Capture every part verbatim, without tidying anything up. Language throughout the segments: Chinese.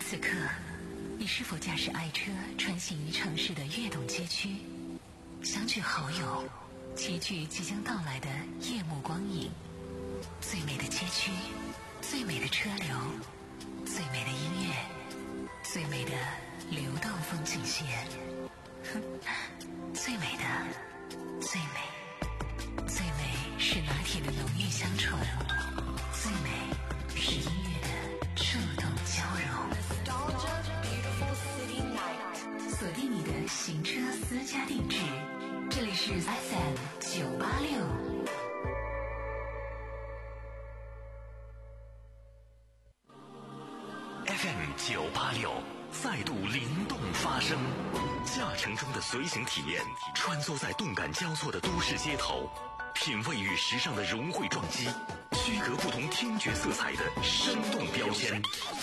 此刻，你是否驾驶爱车穿行城市的跃动街区，相聚好友，齐聚即将到来的夜幕光影？最美的街区，最美的车流，最美的音乐，最美的流动风景线。哼，最美的，最美，最美是拿铁的浓郁香醇，最美是音乐的触动交融。锁定你的行车私家定制，这里是 F M 九八六。 F M 九八六再度灵动发声，驾乘中的随行体验，穿梭在动感交错的都市街头，品味与时尚的融汇撞击，区隔不同听觉色彩的生动标签。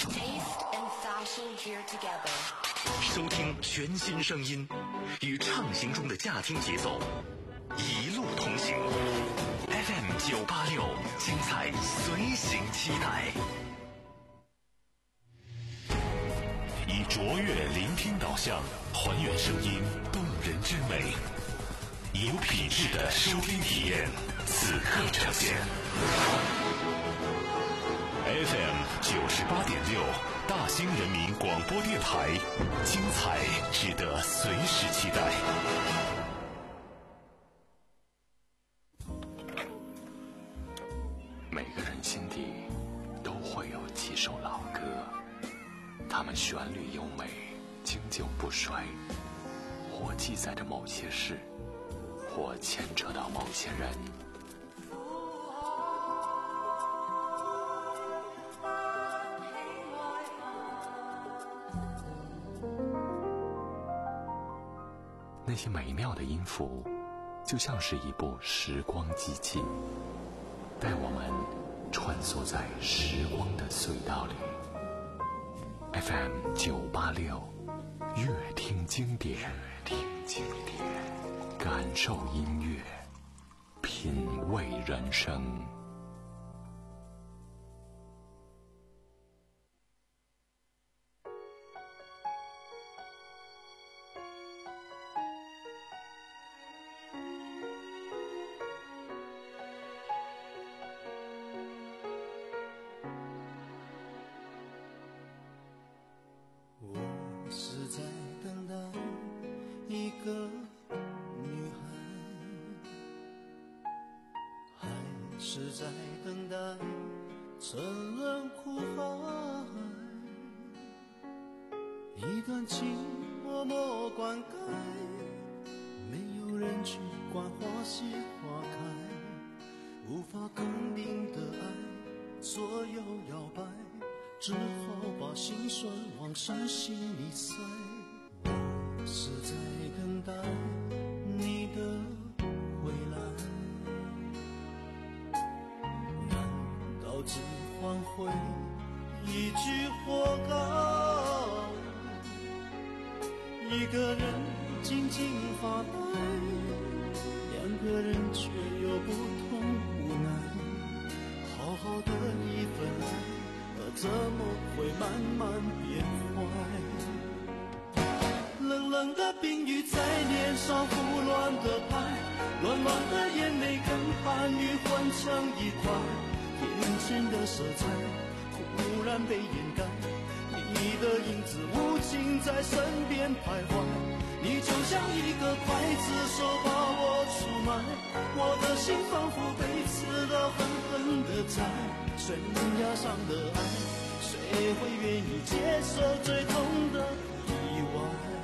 收听全新声音，与畅行中的驾听节奏一路同行。F M 九八六，精彩随行期待。以卓越聆听导向，还原声音动人之美，有品质的收听体验，此刻呈现。F M 九十八点六，大兴人民广播电台，精彩值得随时期待。每个人心底都会有几首老歌，它们旋律优美，经久不衰，或记载着某些事，或牵扯到某些人。那些美妙的音符，就像是一部时光机器，带我们穿梭在时光的隧道里。F M 九八六，乐听经典，乐听经典，感受音乐，品味人生。 只好把心酸往深心里塞。我是在等待你的回来，难道只换回一句活该？一个人静静发呆，两个人却有不同无奈。好好的一份爱，怎么会慢慢变坏？冷冷的冰雨在脸上胡乱的拍，乱乱的眼泪跟寒雨混成一块，眼前的色彩忽然被掩盖，你的影子无情在身边徘徊，你就像一个刽子手把我出卖，我的心仿佛被刺得狠狠的在悬崖上的爱，谁会愿意接受最痛的意外？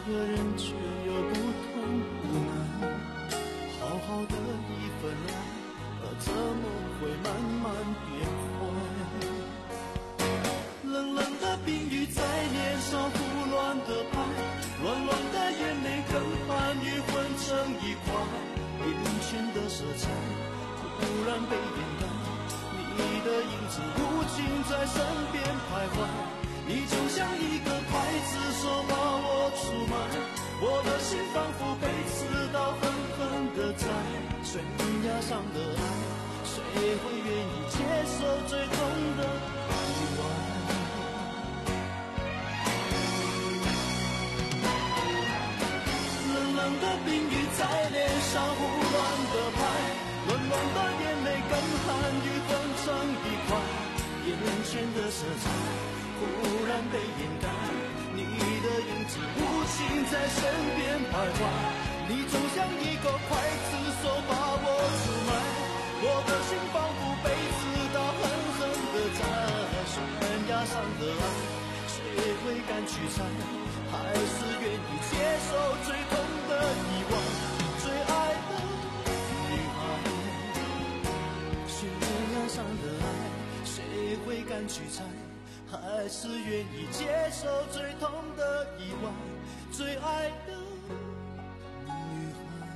个人却有不同的难，好好的一份爱，怎么会慢慢变坏？冷冷的冰雨在脸上胡乱的拍，乱乱的眼泪跟寒雨混成一块，眼前的色彩突然被掩盖，你的影子无情在身边徘徊，你就像一个刽子手把我出卖，我的心仿佛被刺刀狠狠地宰，悬崖上的爱，谁会愿意接受最痛的意外？冷冷的冰雨在脸上胡乱的拍，乱乱的眼泪跟寒雨混成一块，眼前的色彩忽然被掩盖，你的影子无情在身边徘徊，你就像一个刽子手把我出卖，我的心仿佛被刺刀狠狠地宰，悬崖上的爱，谁会敢去猜？还是愿意接受最痛的意外？最爱的女孩，悬崖上的爱，谁会敢去猜？还是愿意接受最痛的意外？最爱的女孩。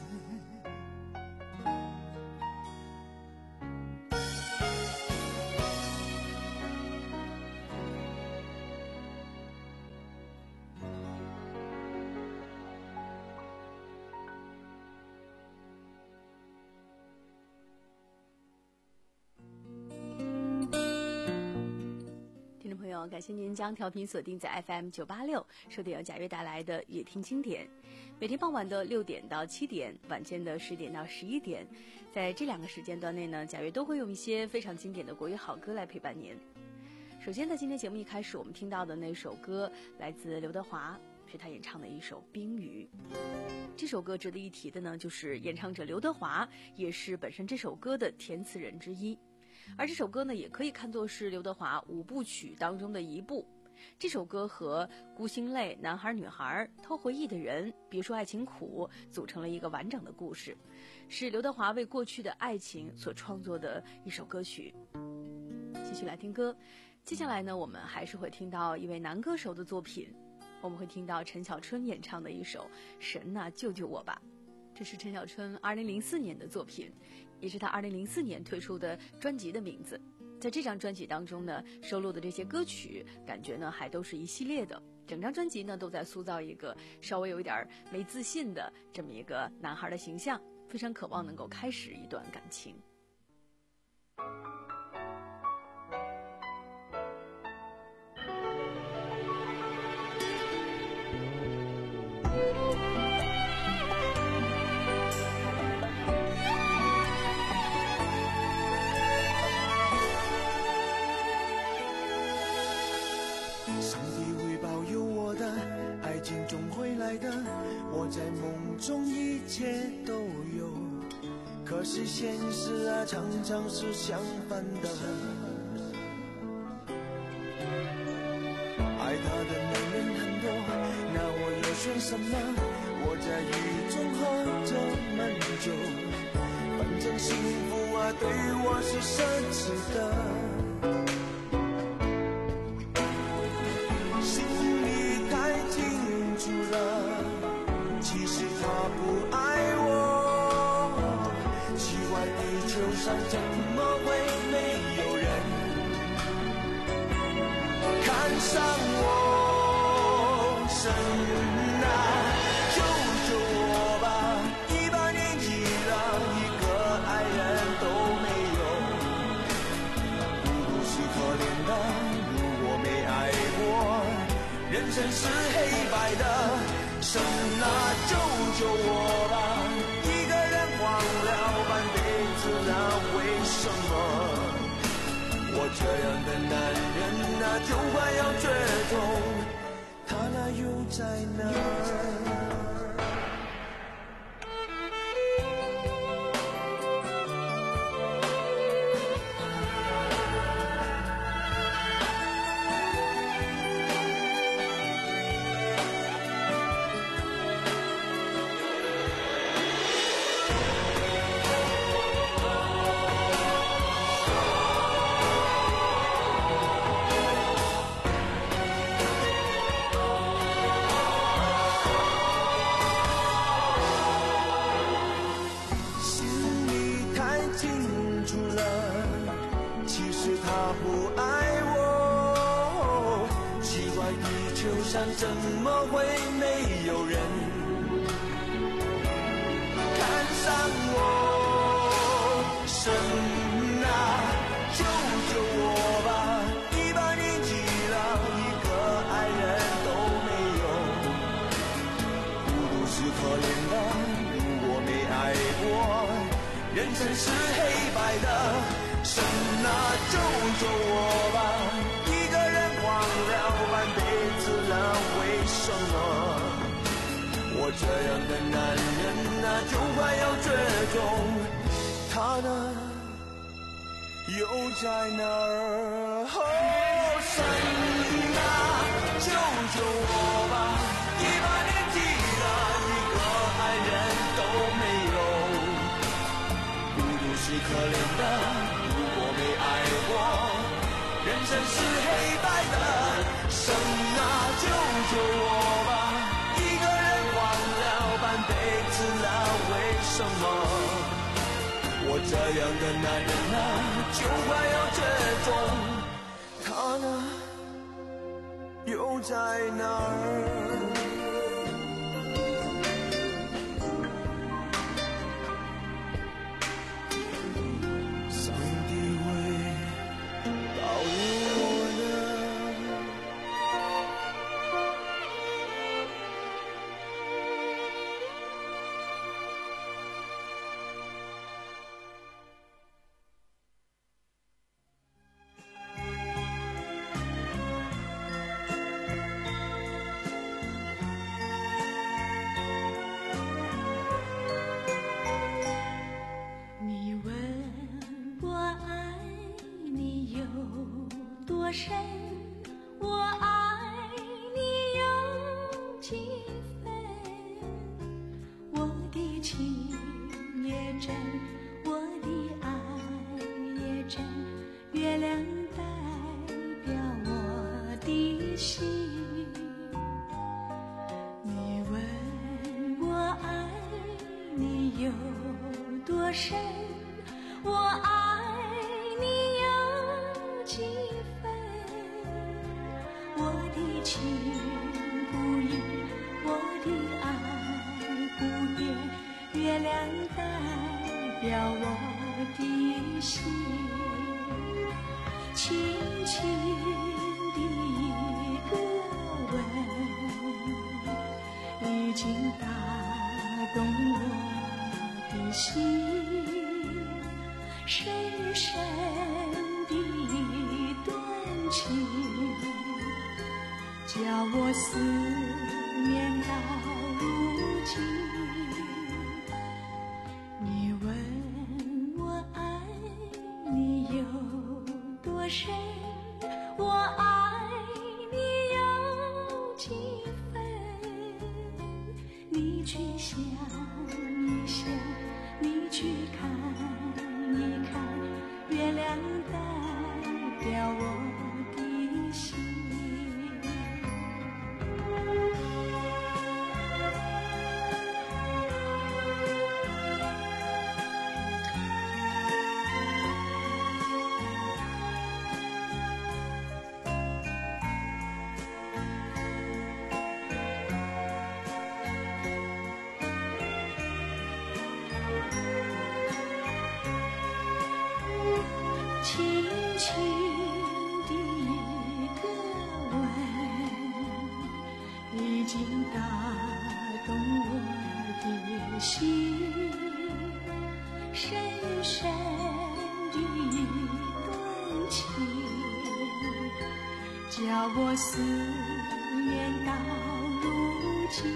感谢您将调频锁定在 F M 九八六，收听由贾悦带来的乐听经典。每天傍晚的六点到七点，晚间的十点到十一点，在这两个时间段内呢，贾悦都会用一些非常经典的国语好歌来陪伴您。首先在今天节目一开始，我们听到的那首歌来自刘德华，是他演唱的一首《冰雨》。这首歌值得一提的呢，就是演唱者刘德华也是本身这首歌的填词人之一。而这首歌呢，也可以看作是刘德华五部曲当中的一部。这首歌和《孤星泪》《男孩女孩》《偷回忆的人》《别说爱情苦》组成了一个完整的故事，是刘德华为过去的爱情所创作的一首歌曲。继续来听歌，接下来呢，我们还是会听到一位男歌手的作品，我们会听到陈小春演唱的一首《神呐救救我吧》。这是陈小春二零零四年的作品，也是他二零零四年推出的专辑的名字。在这张专辑当中呢，收录的这些歌曲感觉呢还都是一系列的，整张专辑呢都在塑造一个稍微有一点没自信的这么一个男孩的形象，非常渴望能够开始一段感情。 我在梦中一切都有，可是现实啊常常是相反的。爱他的男人很多，那我又选什么？我在雨中喝着闷酒，反正幸福啊对我是奢侈的，心里太清楚了，其实他不爱我，奇怪地球上怎么会没有人看上我？神啊救救我吧，一把年纪了，一个爱人都没有，孤独是可怜的，如果没爱过，人生是黑白的。神啊救救我吧，一个人忘了半辈子了，为什么我这样的男人啊就快要绝种，他那又在哪儿？ 怎么会没有人看上我？神啊，救救我吧！一把年纪了，一个爱人都没有，孤独是可怜的，如果没爱过，人生是黑白的。神啊，救救我吧！一个人逛了半辈子了，为什么我这样的男人啊，就快要绝种？他呢，又在哪儿？哦，神啊，救救我吧！一把年纪了，一个爱人都没有，孤独是可怜的。人生是黑白的，神啊，救救我吧！一个人逛了半辈子了，为什么我这样的男人啊，就快要绝种？他呢，又在哪儿？ 深，我爱你有几分？我的情也真，我的爱也真，月亮代表我的心。你问我爱你有多深，我爱你有几分？我的情不移，我的爱不变，月亮代表我的心。轻轻的一个吻，已经打动我的心，深深的一段情，叫我思念到如今。你问我爱你有多深，我爱你有几分？你去想一想，你去看一看，月亮代表我的心。轻轻的一个吻，已经打动我的心，深深的一段情，叫我思念到如今。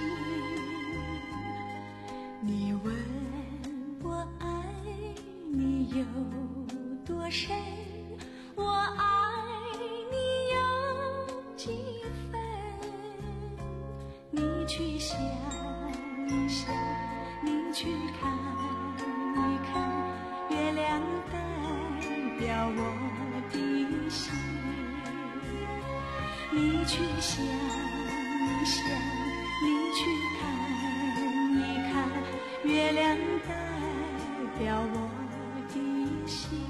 你问我爱你有多深，我爱你有几分？你去想一想，你去看一看，月亮代表我的心。你去想一想，你去看一看，月亮代表我的心。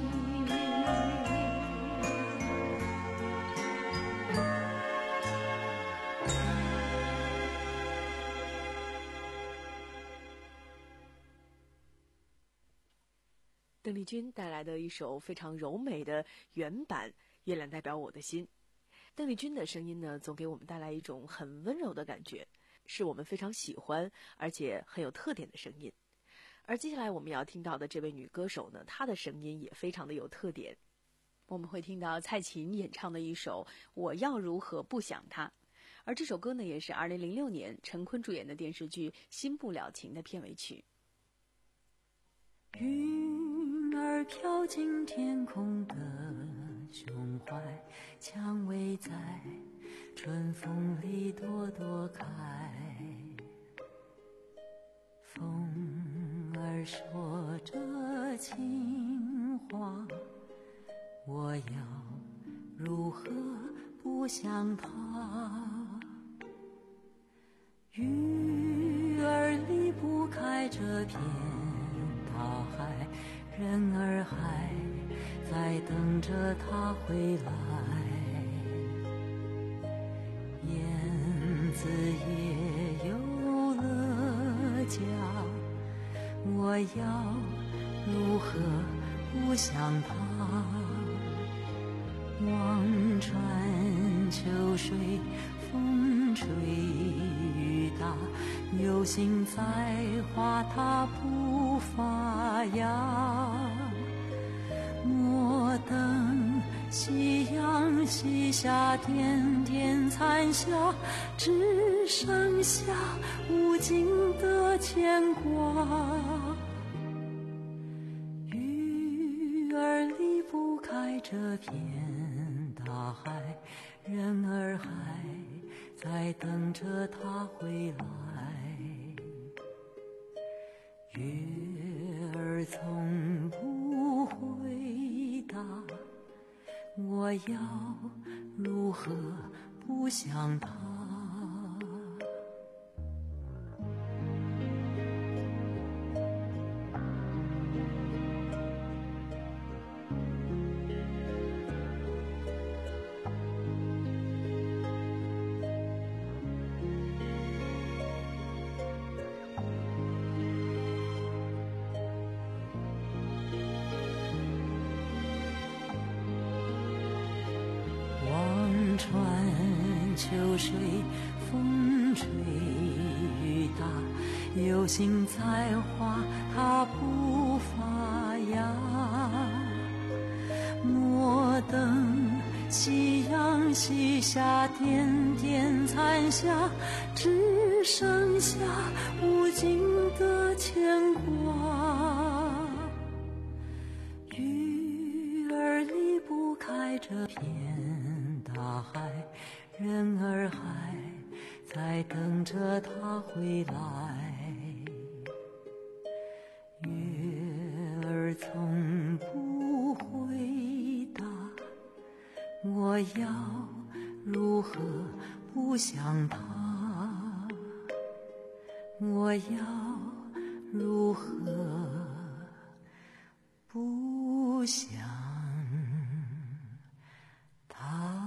邓丽君带来的一首非常柔美的原版《月亮代表我的心》。邓丽君的声音呢，总给我们带来一种很温柔的感觉，是我们非常喜欢而且很有特点的声音。而接下来我们要听到的这位女歌手呢，她的声音也非常的有特点。我们会听到蔡琴演唱的一首《我要如何不想他》，而这首歌呢，也是二零零六年陈坤主演的电视剧《新不了情》的片尾曲。 云儿飘进天空的胸怀，蔷薇在春风里朵朵开，风儿说着情话，我要如何不想他？鱼儿离不开这片大海，人儿还在等着他回来，燕子也有了家，我要如何不想他？望穿秋水，风吹雨打，有心栽花它不发芽。莫等夕阳西下，点点残霞，只剩下无尽的牵挂。鱼儿离不开这片大海，人儿还在等着他回来，月儿从不回答，我要如何不想他？穿秋水，风吹雨打，有心栽花它不发芽。莫等夕阳西下，点点残霞，只剩下无尽的牵挂。鱼儿离不开这片大海，人儿还在等着他回来，月儿从不回答，我要如何不想他？我要如何不想他？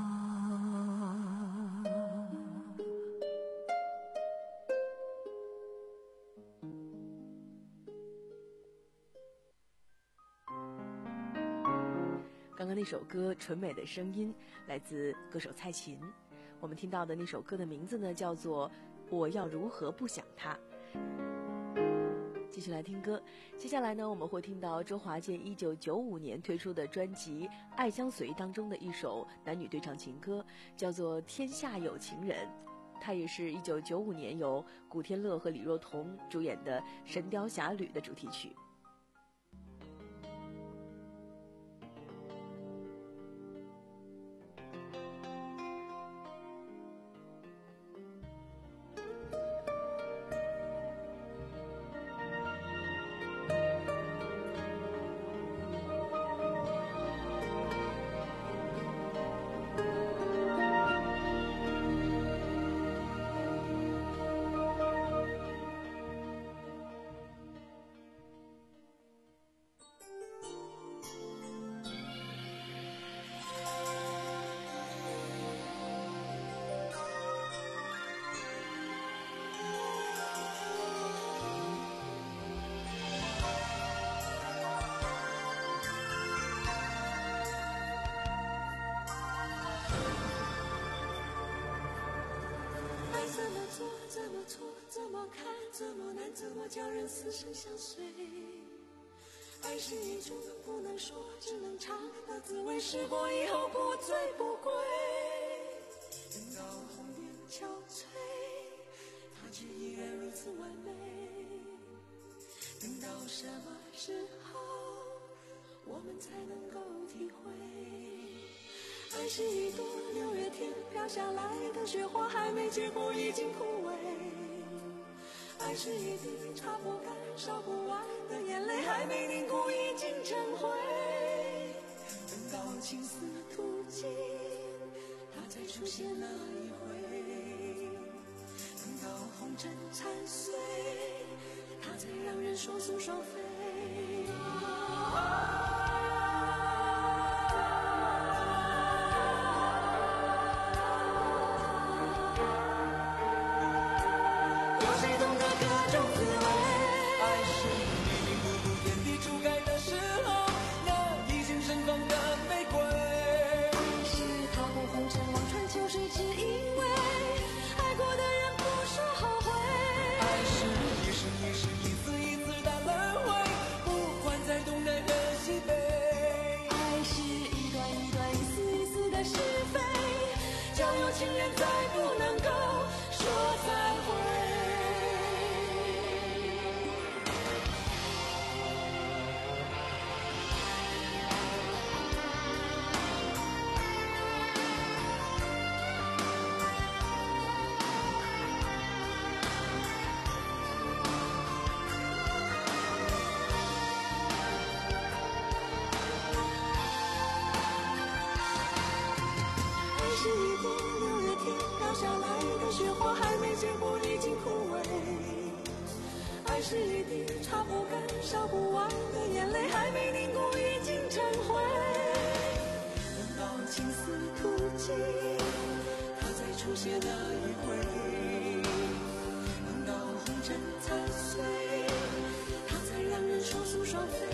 刚刚那首歌纯美的声音来自歌手蔡琴，我们听到的那首歌的名字呢叫做《我要如何不想他》。继续来听歌，接下来呢我们会听到周华健一九九五年推出的专辑《爱相随》当中的一首男女对唱情歌，叫做《天下有情人》。它也是一九九五年由古天乐和李若彤主演的《神雕侠侣》的主题曲。 怎么看，怎么难，怎么叫人死生相随。爱是一种不能说，只能尝的滋味，试过以后不醉不归。等到红颜憔悴，它却依然如此完美。等到什么时候我们才能够体会，爱是一朵六月天飘下来的雪花，还没结果已经枯萎。爱是一滴擦不干烧不完的眼泪，还没凝固已经成灰。等到青丝吐尽，它才出现那一回。等到红尘残碎，它才让人说诉双飞。情人再不能够说再会。雪花还没结果已经枯萎，爱是一滴擦不干烧不完的眼泪，还没凝固已经成灰。等到青丝吐尽，它才出现那一回。等到红尘残碎，它才让人说诉双飞。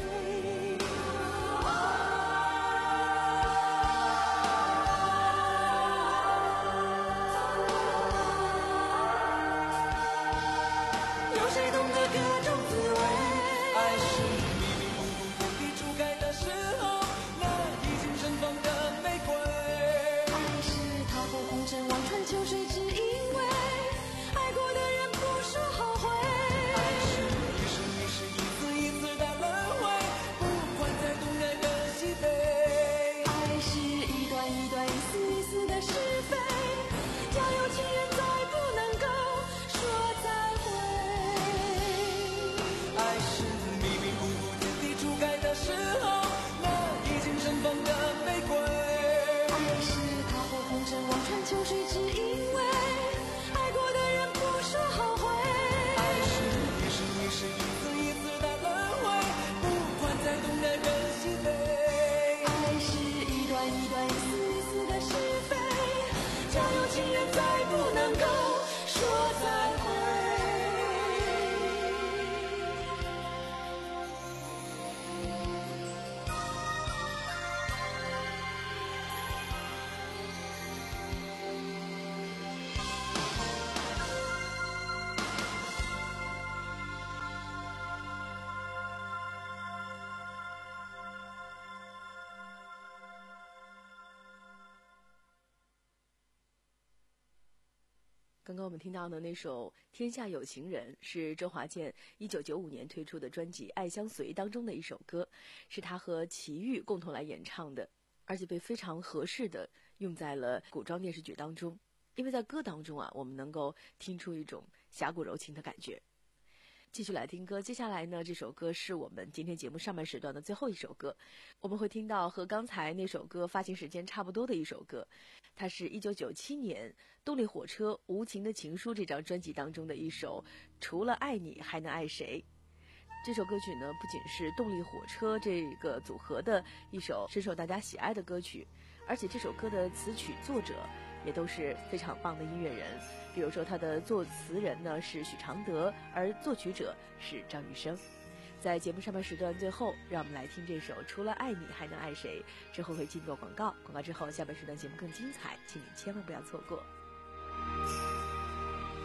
刚刚我们听到的那首《天下有情人》是周华健一九九五年推出的专辑《爱相随》当中的一首歌，是他和齐豫共同来演唱的，而且被非常合适的用在了古装电视剧当中。因为在歌当中啊，我们能够听出一种侠骨柔情的感觉。继续来听歌，接下来呢，这首歌是我们今天节目上半时段的最后一首歌，我们会听到和刚才那首歌发行时间差不多的一首歌，它是一九九七年动力火车《无情的情书》这张专辑当中的一首《除了爱你还能爱谁》。这首歌曲呢，不仅是动力火车这个组合的一首深受大家喜爱的歌曲，而且这首歌的词曲作者也都是非常棒的音乐人。比如说他的作词人呢是许常德，而作曲者是张雨生。在节目上半时段最后，让我们来听这首《除了爱你还能爱谁》，之后会进入广告，广告之后下半时段节目更精彩，请你千万不要错过。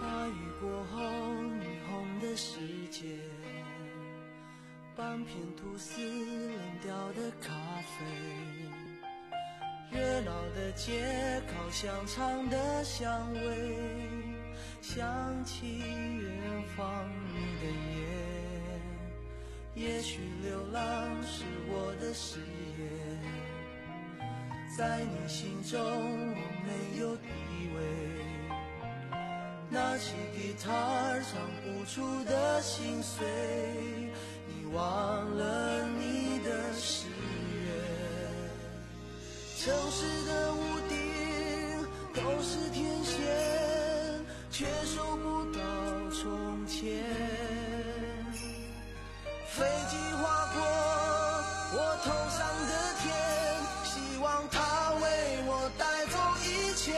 大雨过后霓虹的世界，半片吐司冷掉的咖啡，热闹的街烤香肠的香味，想起远方你的夜，也许流浪是我的事业，在你心中我没有地位，拿起吉他唱不出的心碎，你忘了你的誓约，城市的屋顶都是天线，却收不到从前，飞机划过我头上的天，希望它为我带走一切，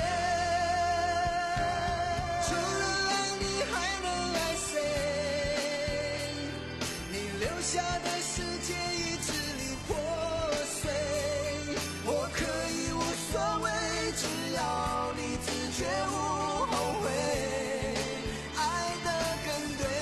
除了爱你还能爱谁，你留下的世界已支离破碎，我可以无所谓，只要你自觉无后悔，爱得更对，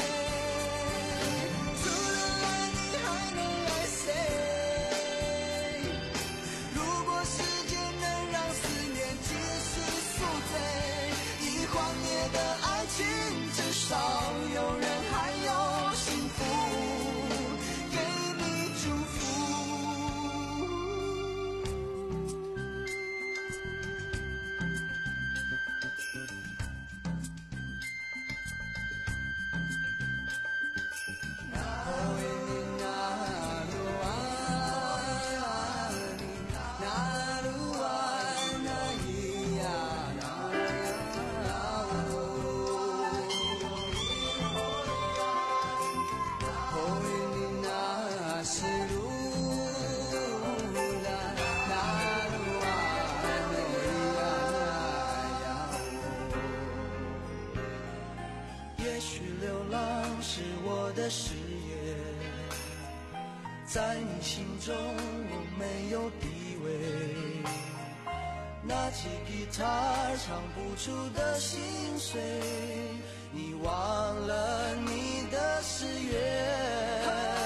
除了爱你还能爱谁，如果时间能让思念继续宿醉，已幻灭的爱情至少有人还有幸福给你祝福。也许流浪是我的事业，在你心中我没有地位，拿起吉他唱不出的心碎，你忘了你的誓约，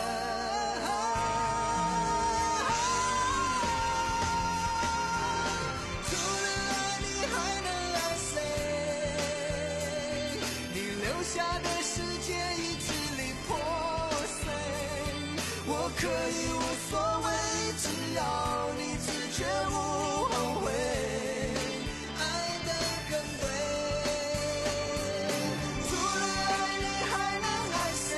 可以无所谓，只要你自觉无后悔，爱得更对，除了爱你还能爱谁，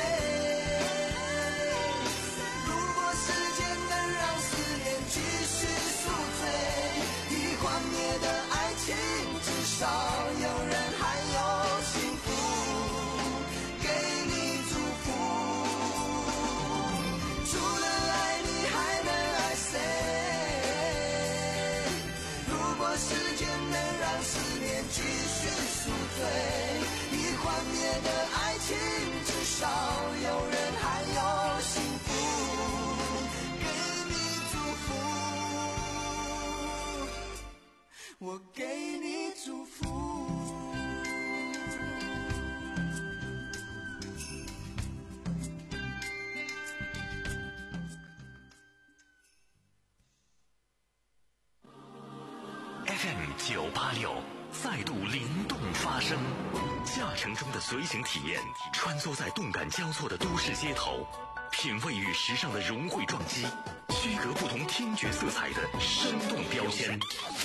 如果时间能让思念继续宿醉，已幻灭的爱情至少有人还有幸福给你祝福，除了爱你还能爱谁，如果时间能让思念继续宿醉，已幻灭的爱情至少有人还有幸福给你祝福，我给你祝福。 F M 九八六再度灵动发声，驾乘中的随行体验，穿梭在动感交错的都市街头，品味与时尚的融汇撞击，区隔不同听觉色彩的生动标签。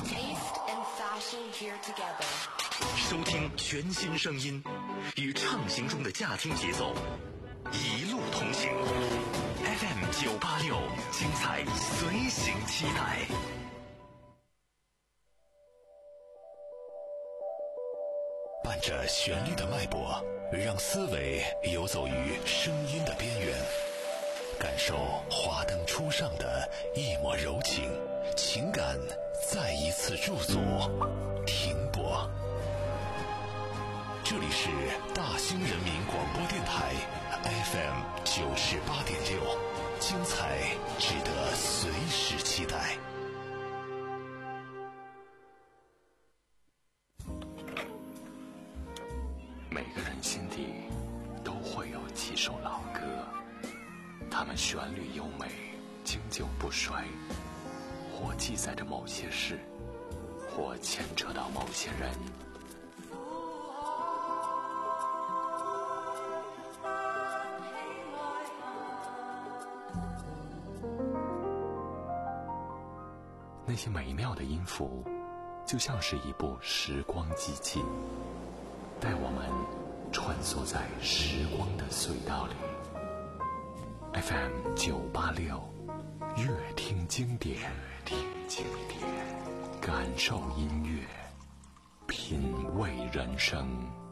收听全新声音，与畅行中的驾听节奏，一路同行。F M 九八六，精彩随行期待。伴着旋律的脉搏，让思维游走于声音的边缘，感受华灯初上的一抹柔情，情感再一次驻足停泊。这里是大兴人民广播电台 F M 九十八点六，精彩值得随时期待。 它们旋律优美，经久不衰，或记载着某些事，或牵扯到某些人。那些美妙的音符，就像是一部时光机器，带我们穿梭在时光的隧道里。F M 九八六，乐听经典，乐听经典，感受音乐，品味人生。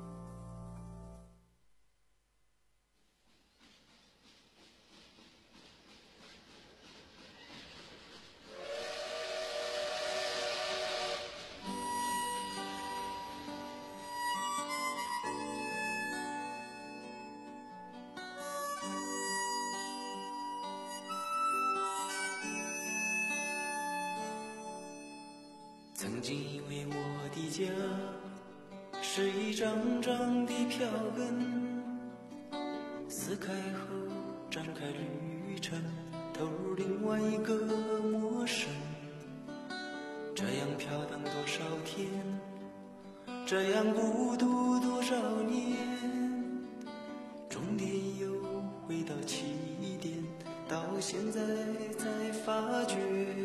曾经以为我的家是一张张的票根，撕开后展开旅程，投入另外一个陌生。这样飘荡多少天，这样孤独多少年，终点又回到起点，到现在才发觉。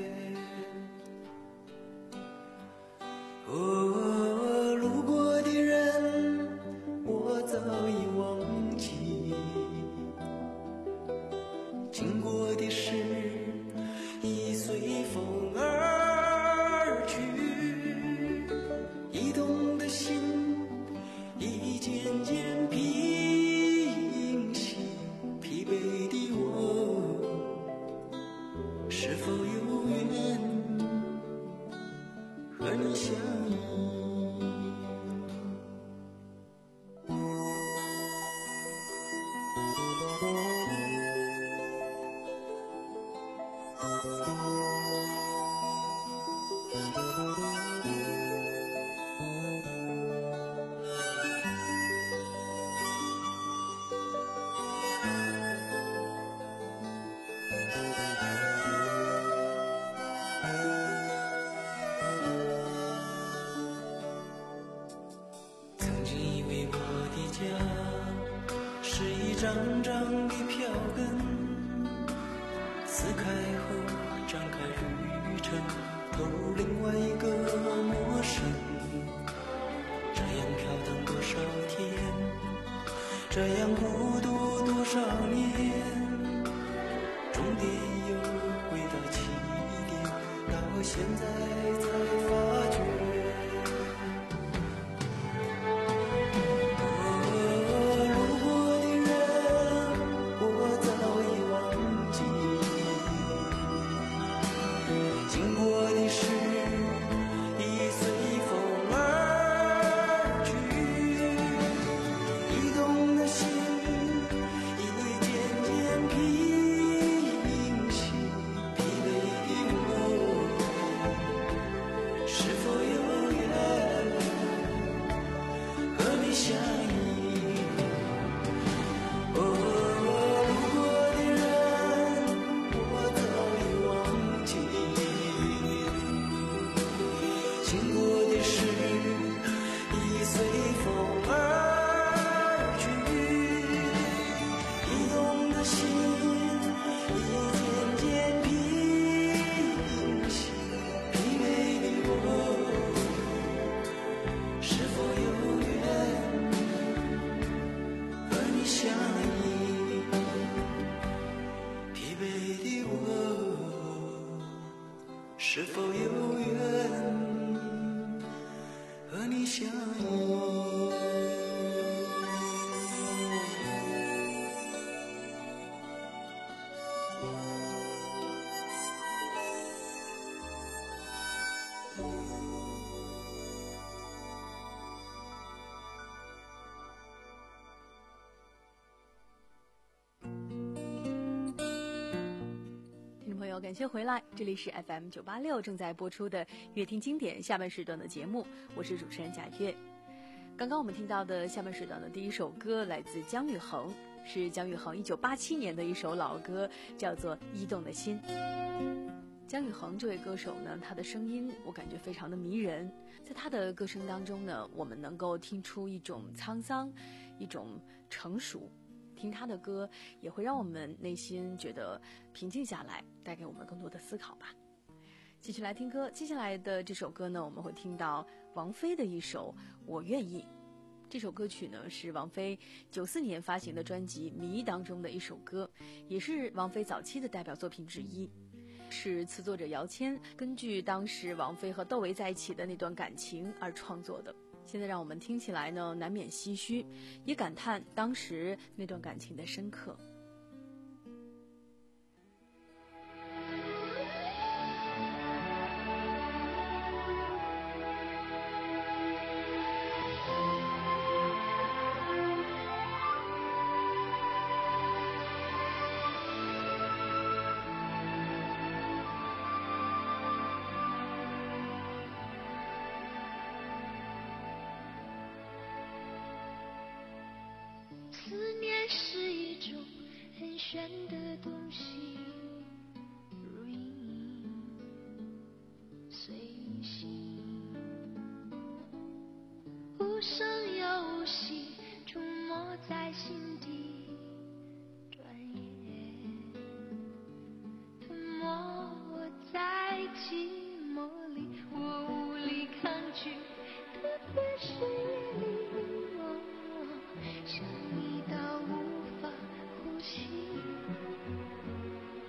哦，路过的人我早已忘记，经过的事已随风而去，移动的心已渐渐平息，疲惫的我是否有缘和你相依。是一张张的票根，撕开后展开旅程，投入另外一个陌生。这样飘荡多少天，这样孤独多少年，终点又回到起点，到现在才发觉。是否有缘和你相依？ 感谢回来，这里是 F M 九八六正在播出的乐听经典下半时段的节目，我是主持人贾月。刚刚我们听到的下半时段的第一首歌来自姜育恒， 是姜育恒一九八七年的一首老歌，叫做《驿动的心》。姜育恒这位歌手呢，他的声音我感觉非常的迷人，在他的歌声当中呢，我们能够听出一种沧桑，一种成熟。听他的歌也会让我们内心觉得平静下来，带给我们更多的思考吧。继续来听歌，接下来的这首歌呢，我们会听到王菲的一首《我愿意》。这首歌曲呢是王菲九四年发行的专辑《迷》当中的一首歌，也是王菲早期的代表作品之一，是词作者姚谦根据当时王菲和窦唯在一起的那段感情而创作的。现在让我们听起来呢，难免唏嘘，也感叹当时那段感情的深刻。 思念是一种很玄的东西，如影随形，无声又无息，出没在心底，转眼吞没我在寂寞里，我无力抗拒，特别是夜里，想你到无法呼吸，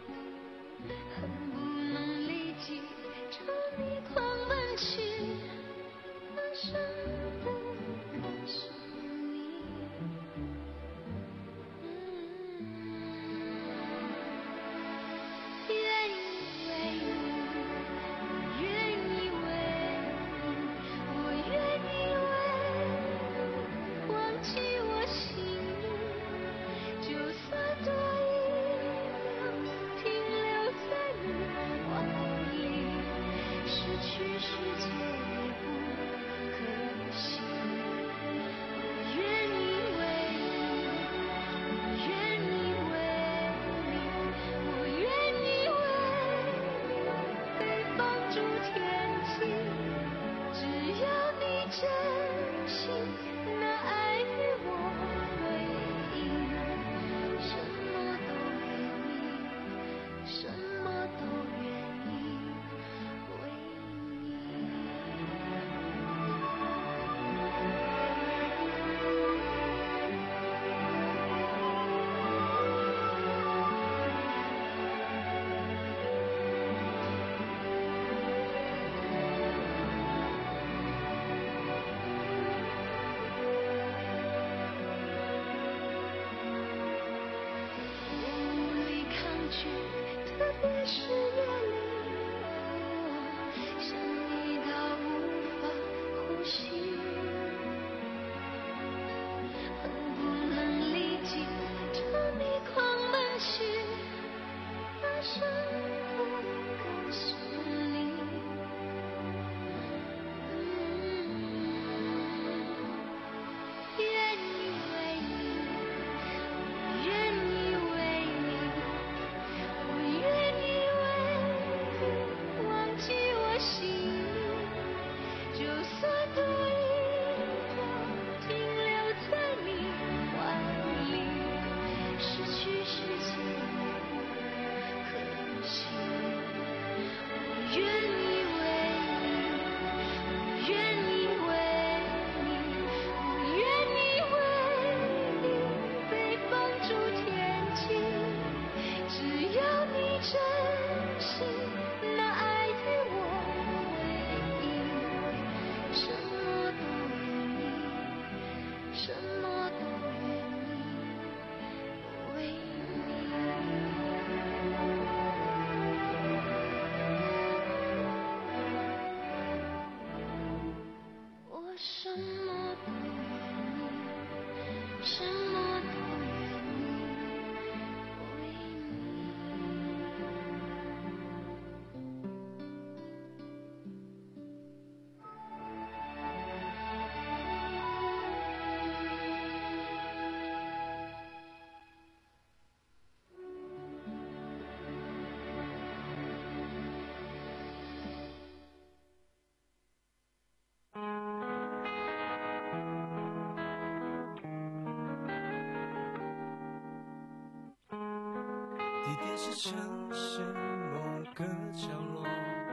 地点是城市某个角落，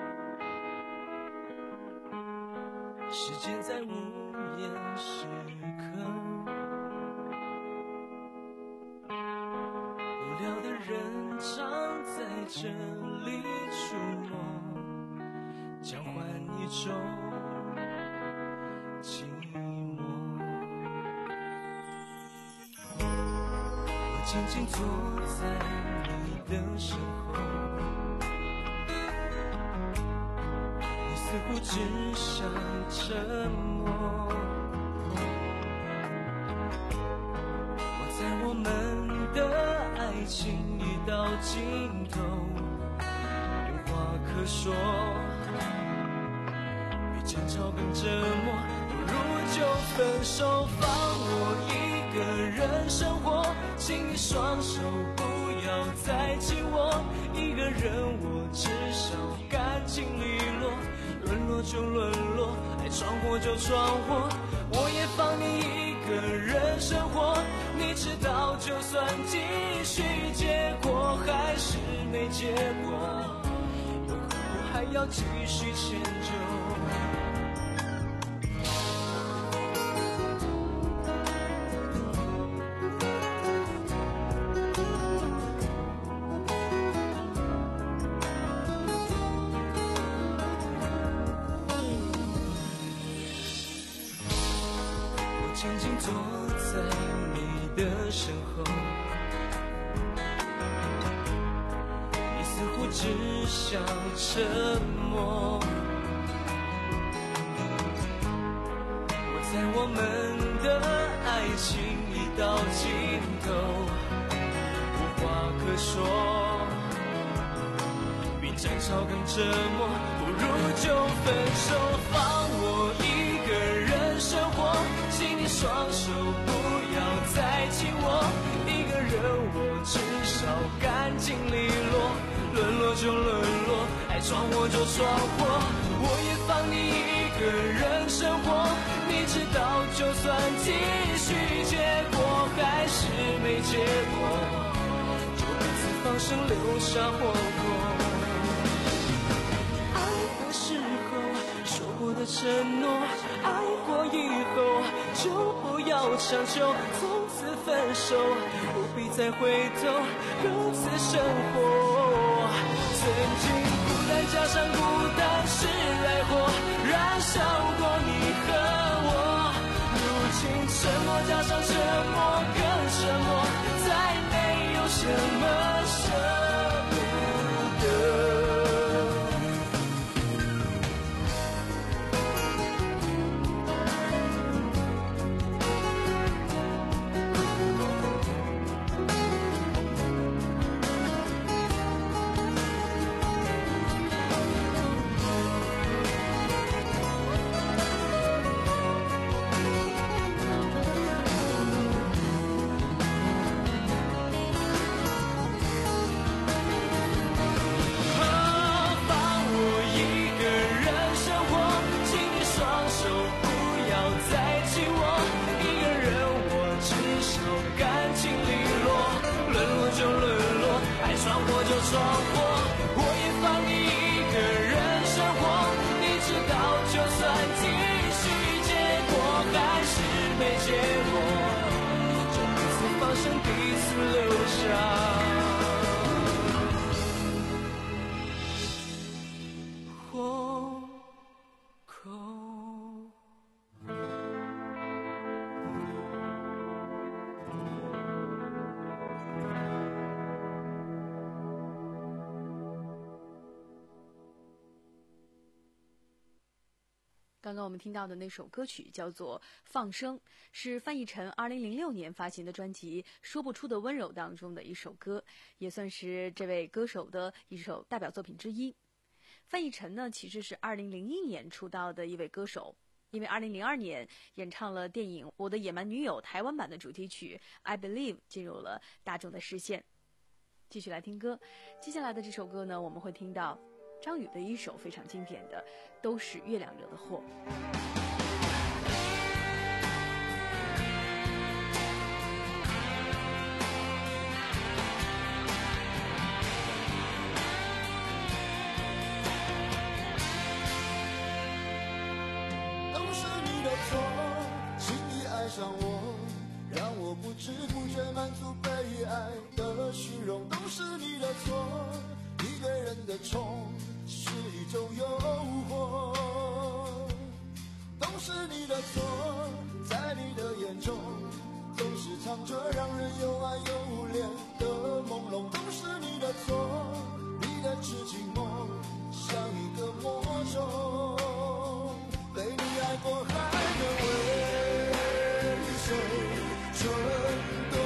时间在午夜时刻，无聊的人常在这里出没，交换一种寂寞。我静静坐在你的身后，你似乎只想沉默。我在我们的爱情已到尽头，无话可说，比争吵更折磨，不如就分手，放我一个人生活，请你双手不要再紧握，一个人我至少干净利落，沦落就沦落，爱闯祸就闯祸，我也放你一个人生活，你知道就算继续，结果还是没结果，又何苦还要继续迁就。静静坐在你的身后，你似乎只想沉默。我在我们的爱情已到尽头，无话可说，比争吵更折磨，不如就分手，放我一个人生活，请你双手不要再紧握，一个人我至少干净利落，沦落就沦落，爱闯祸就闯祸，我也放你一个人生活，你知道就算继续，结果还是没结果，就彼此放生留下祸果。爱的时候说过的承诺，爱过以后就不要强求，从此分手，不必再回头，各自生活。曾经孤单加上孤单是来火，燃烧过你和我，如今沉默加上沉默更沉默，再没有什么舍不得。闯祸，我也放你一个人生活，你知道就算继续，结果还是没结果，就彼此放生，彼此留下活口。 刚刚我们听到的那首歌曲叫做《放生》，是范逸臣二零零六年发行的专辑《说不出的温柔》当中的一首歌，也算是这位歌手的一首代表作品之一。范逸臣呢，其实是二零零一年出道的一位歌手，因为二零零二年演唱了电影《我的野蛮女友》台湾版的主题曲《I Believe》，进入了大众的视线。继续来听歌，接下来的这首歌呢，我们会听到张宇的一首非常经典的《都是月亮惹的祸》。 宠是一种诱惑，都是你的错，在你的眼中总是藏着让人又爱又怜的朦胧，都是你的错，你的痴情梦像一个魔咒，被你爱过还能为谁蠢动？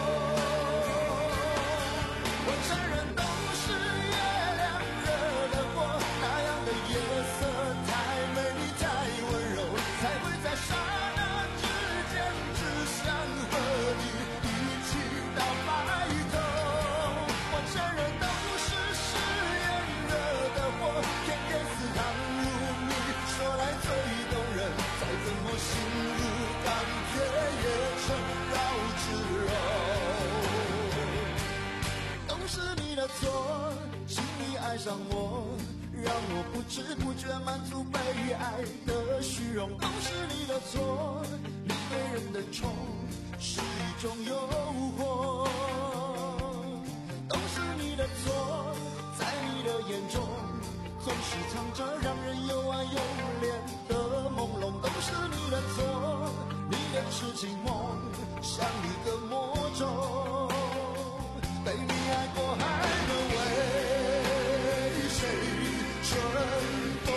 我承认都是月亮惹的祸，那样的夜色太美丽太温柔，才会在刹那之间只想和你一起到白头。我承认都是誓言惹的祸，偏偏似糖如蜜，说来最动人，再怎么心如钢铁也成绕指柔。都是你的错，轻易爱上我，让我不知不觉满足被爱的虚荣，都是你的错，你对人的宠是一种诱惑，都是你的错，在你的眼中总是藏着让人又爱又怜的朦胧，都是你的错，你的痴情梦像一个魔咒，被你爱过还能为谁蠢动？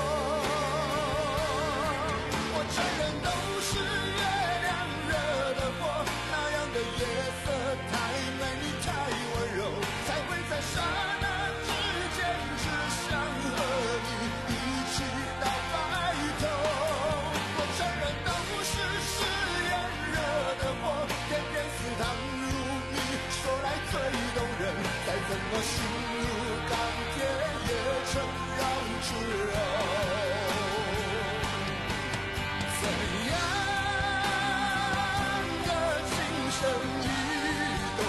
我承认都是月亮惹的祸，那样的夜色太美丽太温柔，才会在刹那之间只想和你一起到白头。我承认都是誓言惹的祸，偏偏似糖如蜜，说来最动人，再怎么心如钢铁也成绕指柔。怎样的情深意动，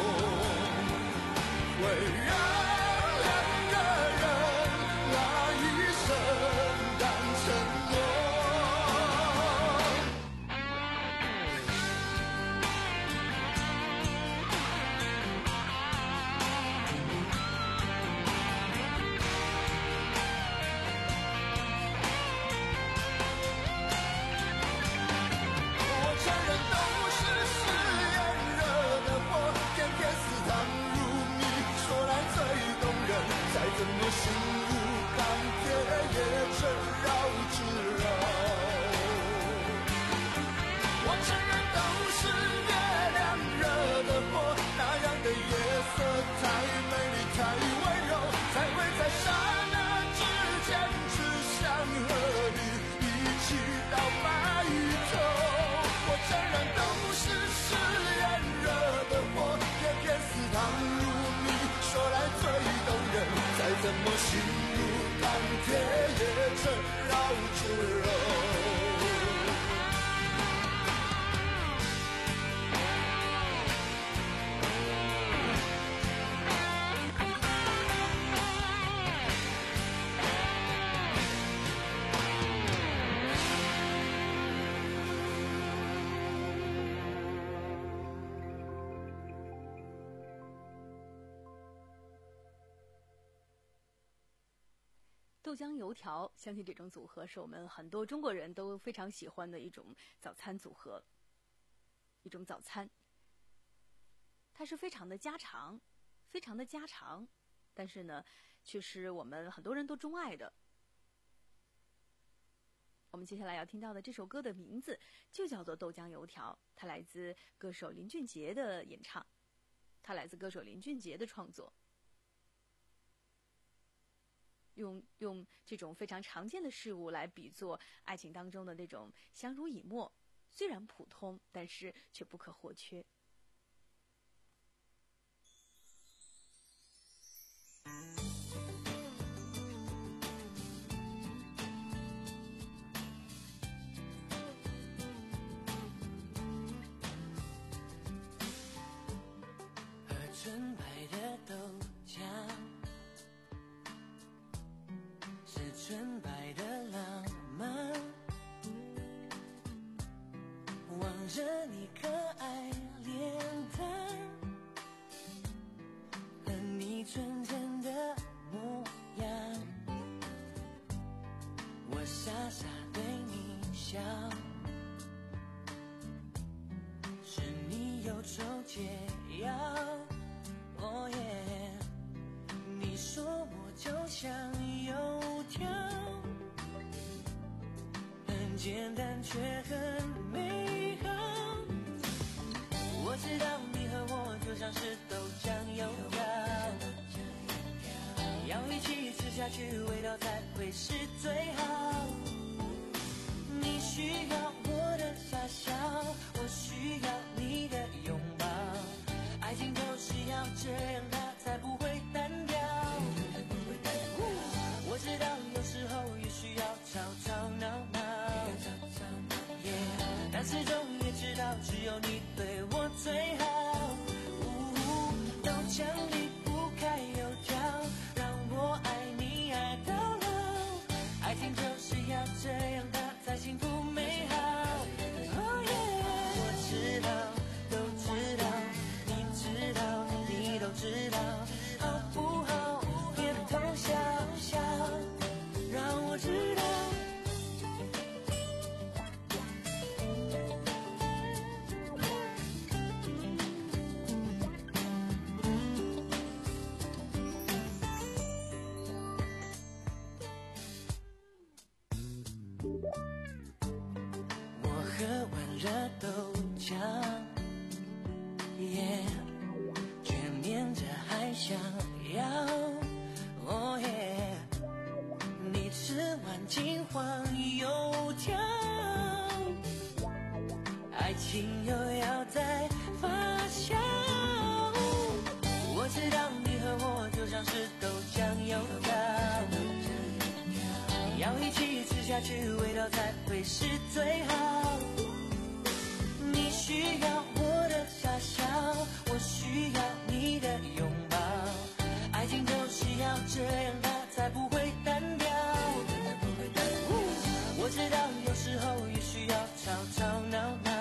会让两个人那一生敢承诺？我承认都是誓言惹的祸，偏偏似糖如蜜，说来最动人，再怎么心如钢铁也成绕指柔。我承认都是月亮惹的祸，那样的夜色太美丽太温柔，才会在刹那之间只想和你一起到白头。我承认都是誓言惹的祸，偏偏似糖如蜜，说来最动人，再怎么心如钢铁也成绕指柔。 豆浆油条，相信这种组合是我们很多中国人都非常喜欢的一种早餐组合，一种早餐。它是非常的家常，非常的家常，但是呢，却是我们很多人都钟爱的。我们接下来要听到的这首歌的名字就叫做《豆浆油条》，它来自歌手林俊杰的演唱，它来自歌手林俊杰的创作。用用这种非常常见的事物来比作爱情当中的那种相濡以沫，虽然普通，但是却不可或缺。 喝纯白的豆浆，是纯白的浪漫，望着你可爱脸简单却很美好。我知道你和我就像是豆浆油条，要一起吃下去，味道才会是最好。你需要我的傻笑，我需要你的拥抱，爱情就是要这样，它才不会单调。我知道有时候也需要吵吵闹闹， yeah, 但始终也知道只有你对我最好。豆浆离不开油条，让我爱你爱到老，爱情就是要这样，它才幸福美好。Oh yeah, 我知道，都知道，你知道，你都知道，好不好？别偷笑笑，让我知道。喝完热豆浆，耶、yeah, 却念着还想要，哦耶！你吃完金黄油条，爱情又要再发酵。我知道你和我就像是豆浆油条，要一起吃下去，味道才会是最好。你需要我的傻笑，我需要你的拥抱，爱情就是要这样，它才不会单调。我知道有时候也需要吵吵闹闹，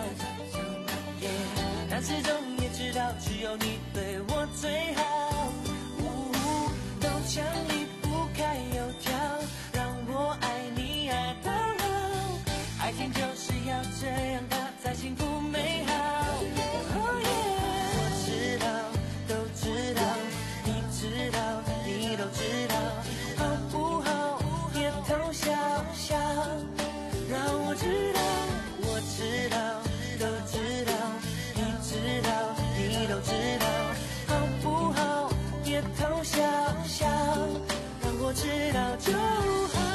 yeah, 但始终也知道只有你对我最好。豆浆离不开油条，让我爱你爱到老，爱情就是要这样，它才幸福美好。Oh yeah, 我知道，都知道，你知道，你都知道，好不好？别偷笑笑，让我知道，我知道，都知道，你知道，你都知道，好不好？别偷笑笑，让我知道就好。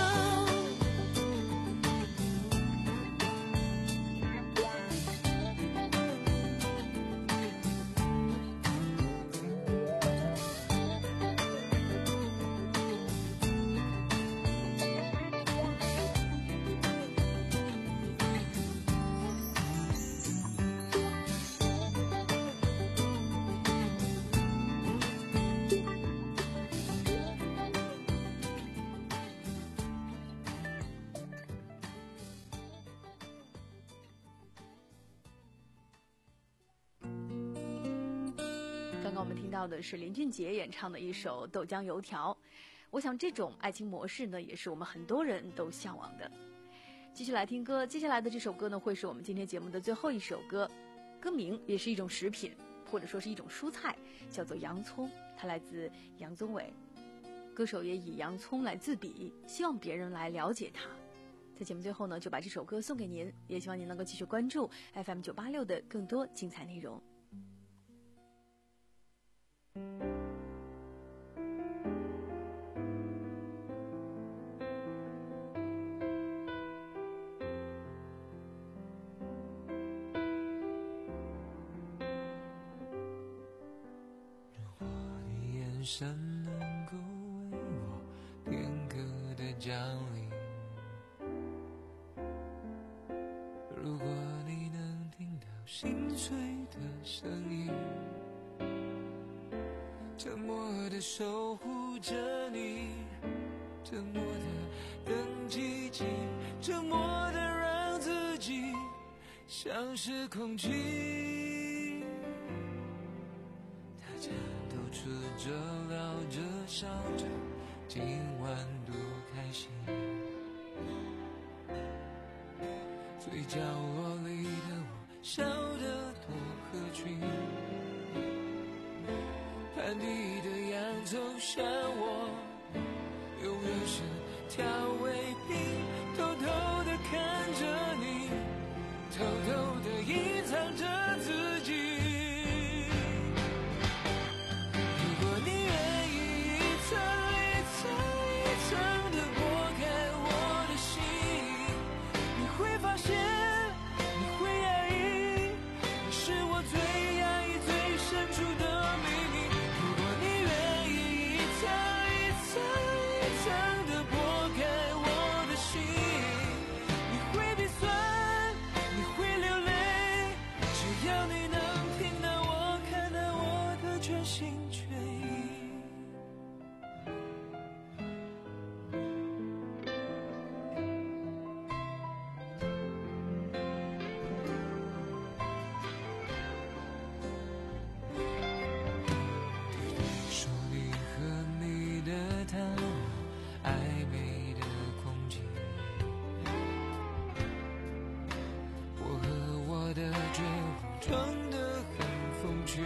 刚刚我们听到的是林俊杰演唱的一首《豆浆油条》，我想这种爱情模式呢，也是我们很多人都向往的。继续来听歌，接下来的这首歌呢，会是我们今天节目的最后一首歌，歌名也是一种食品，或者说是一种蔬菜，叫做洋葱，它来自杨宗纬。歌手也以洋葱来自比，希望别人来了解它。在节目最后呢，就把这首歌送给您，也希望您能够继续关注 F M 九八六的更多精彩内容。 眼神能够为我片刻的降临，如果你能听到心碎的声音，沉默的守护着你，沉默的等奇迹，沉默的让自己像是空气。大家都吃着聊着笑着，今晚多开心，最角落里的我笑得多合群，盘底的洋葱像我永远是调味品，偷偷的看心全意。说你和你的他暧昧的空气，我和我的绝望装得很风趣，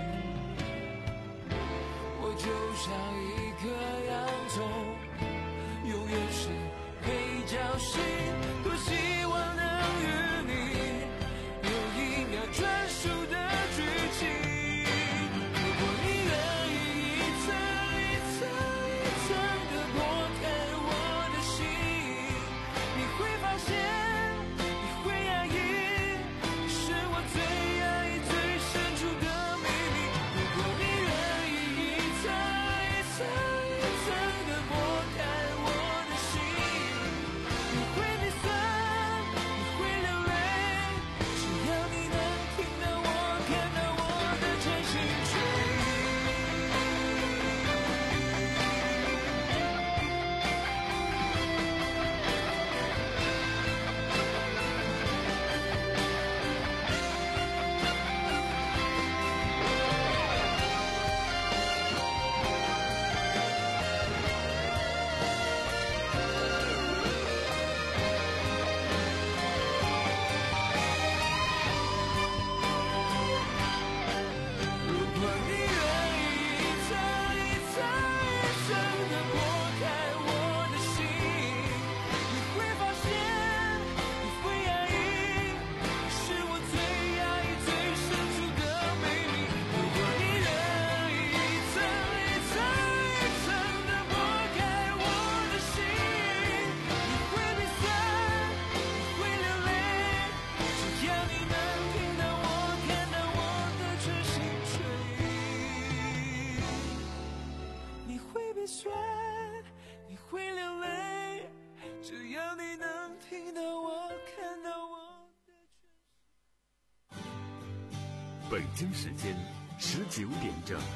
我就像一颗洋葱，永远是配角戏，多希望能与你有一秒专属的剧情。如果你愿意一层一层一层地剥开我的心，你会发现你会压抑，是我最压抑最深处的秘密。如果你愿意一层一层一层地剥开我的心，你会鼻酸，你会流泪，只要你能听到我，看到我的全心全意。如果你愿意一层一层一层地剥开我的心，你会发现你会压抑，是我最压抑最深处的秘密。如果你愿意一层一层一层地剥开我的心，你会鼻酸，你会流泪，只要你能听到我，看到我的全心全意。你会鼻酸，你会流泪，只要你能听到我，看到我的全心。 北京时间十九点整。